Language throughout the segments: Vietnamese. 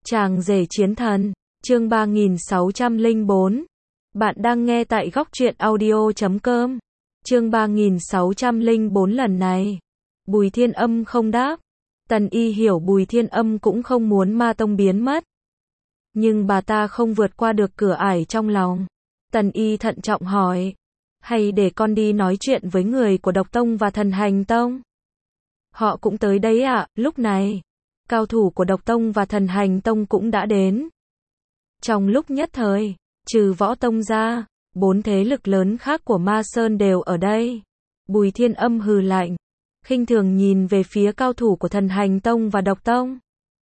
Chàng rể chiến thần, chương 3604. Bạn đang nghe tại góc truyện audio.com. Chương 3604 lần này. Bùi Thiên Âm không đáp. Tần Y hiểu Bùi Thiên Âm cũng không muốn Ma Tông biến mất. Nhưng bà ta không vượt qua được cửa ải trong lòng. Tần Y thận trọng hỏi. Hay để con đi nói chuyện với người của Độc Tông và Thần Hành Tông? Họ cũng tới đấy ạ. Lúc này, cao thủ của Độc Tông và Thần Hành Tông cũng đã đến. Trong lúc nhất thời, trừ Võ Tông ra, 4 thế lực lớn khác của Ma Sơn đều ở đây. Bùi Thiên Âm hừ lạnh, khinh thường nhìn về phía cao thủ của Thần Hành Tông và Độc Tông.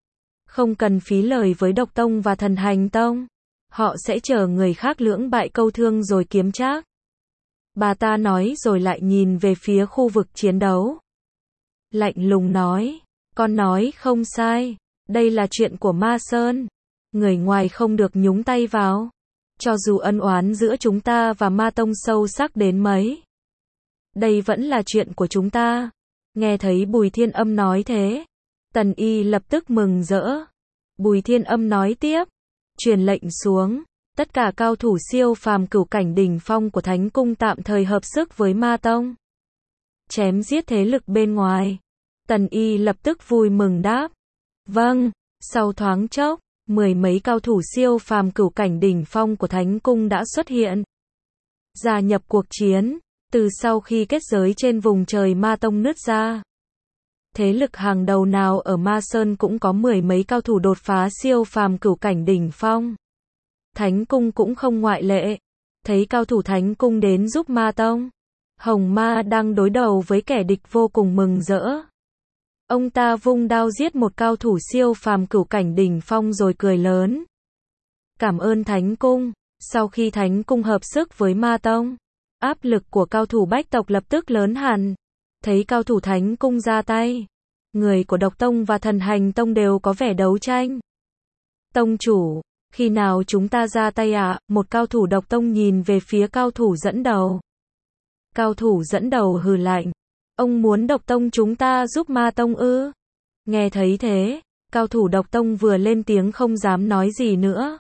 Không cần phí lời với Độc Tông và Thần Hành Tông, họ sẽ chờ người khác lưỡng bại câu thương rồi kiếm trác. Bà ta nói rồi lại nhìn về phía khu vực chiến đấu. Lạnh lùng nói, con nói không sai, đây là chuyện của Ma Sơn. Người ngoài không được nhúng tay vào. Cho dù ân oán giữa chúng ta và Ma Tông sâu sắc đến mấy, đây vẫn là chuyện của chúng ta. Nghe thấy Bùi Thiên Âm nói thế, Tần Y lập tức mừng rỡ. Bùi Thiên Âm nói tiếp, truyền lệnh xuống, tất cả cao thủ siêu phàm cửu cảnh đỉnh phong của Thánh Cung tạm thời hợp sức với Ma Tông, chém giết thế lực bên ngoài. Tần Y lập tức vui mừng đáp, vâng. Sau thoáng chốc, 10 mấy cao thủ siêu phàm cửu cảnh đỉnh phong của Thánh Cung đã xuất hiện, gia nhập cuộc chiến. Từ sau khi kết giới trên vùng trời Ma Tông nứt ra, thế lực hàng đầu nào ở Ma Sơn cũng có 10 mấy cao thủ đột phá siêu phàm cửu cảnh đỉnh phong. Thánh Cung cũng không ngoại lệ. Thấy cao thủ Thánh Cung đến giúp Ma Tông, Hồng Ma đang đối đầu với kẻ địch vô cùng mừng rỡ. Ông ta vung đao giết một cao thủ siêu phàm cửu cảnh đỉnh phong rồi cười lớn. Cảm ơn Thánh Cung. Sau khi Thánh Cung hợp sức với Ma Tông, áp lực của cao thủ Bách tộc lập tức lớn hẳn. Thấy cao thủ Thánh Cung ra tay, người của Độc Tông và Thần Hành Tông đều có vẻ đấu tranh. Tông chủ, khi nào chúng ta ra tay ạ? Một cao thủ Độc Tông nhìn về phía cao thủ dẫn đầu. Cao thủ dẫn đầu hừ lạnh. Ông muốn Độc Tông chúng ta giúp Ma Tông ư? Nghe thấy thế, cao thủ Độc Tông vừa lên tiếng không dám nói gì nữa.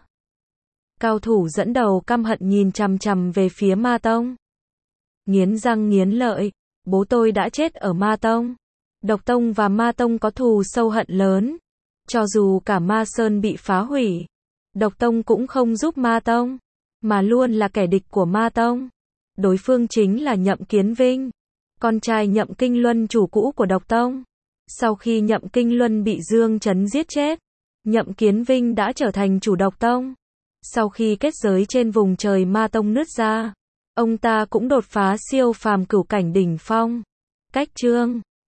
Cao thủ dẫn đầu căm hận nhìn chằm chằm về phía Ma Tông. Nghiến răng nghiến lợi, bố tôi đã chết ở Ma Tông. Độc Tông và Ma Tông có thù sâu hận lớn. Cho dù cả Ma Sơn bị phá hủy, Độc Tông cũng không giúp Ma Tông, mà luôn là kẻ địch của Ma Tông. Đối phương chính là Nhậm Kiến Vinh, con trai Nhậm Kinh Luân chủ cũ của Độc Tông. Sau khi Nhậm Kinh Luân bị Dương Chấn giết chết, Nhậm Kiến Vinh đã trở thành chủ Độc Tông. Sau khi kết giới trên vùng trời Ma Tông nứt ra, ông ta cũng đột phá siêu phàm cửu cảnh đỉnh phong. Cách chương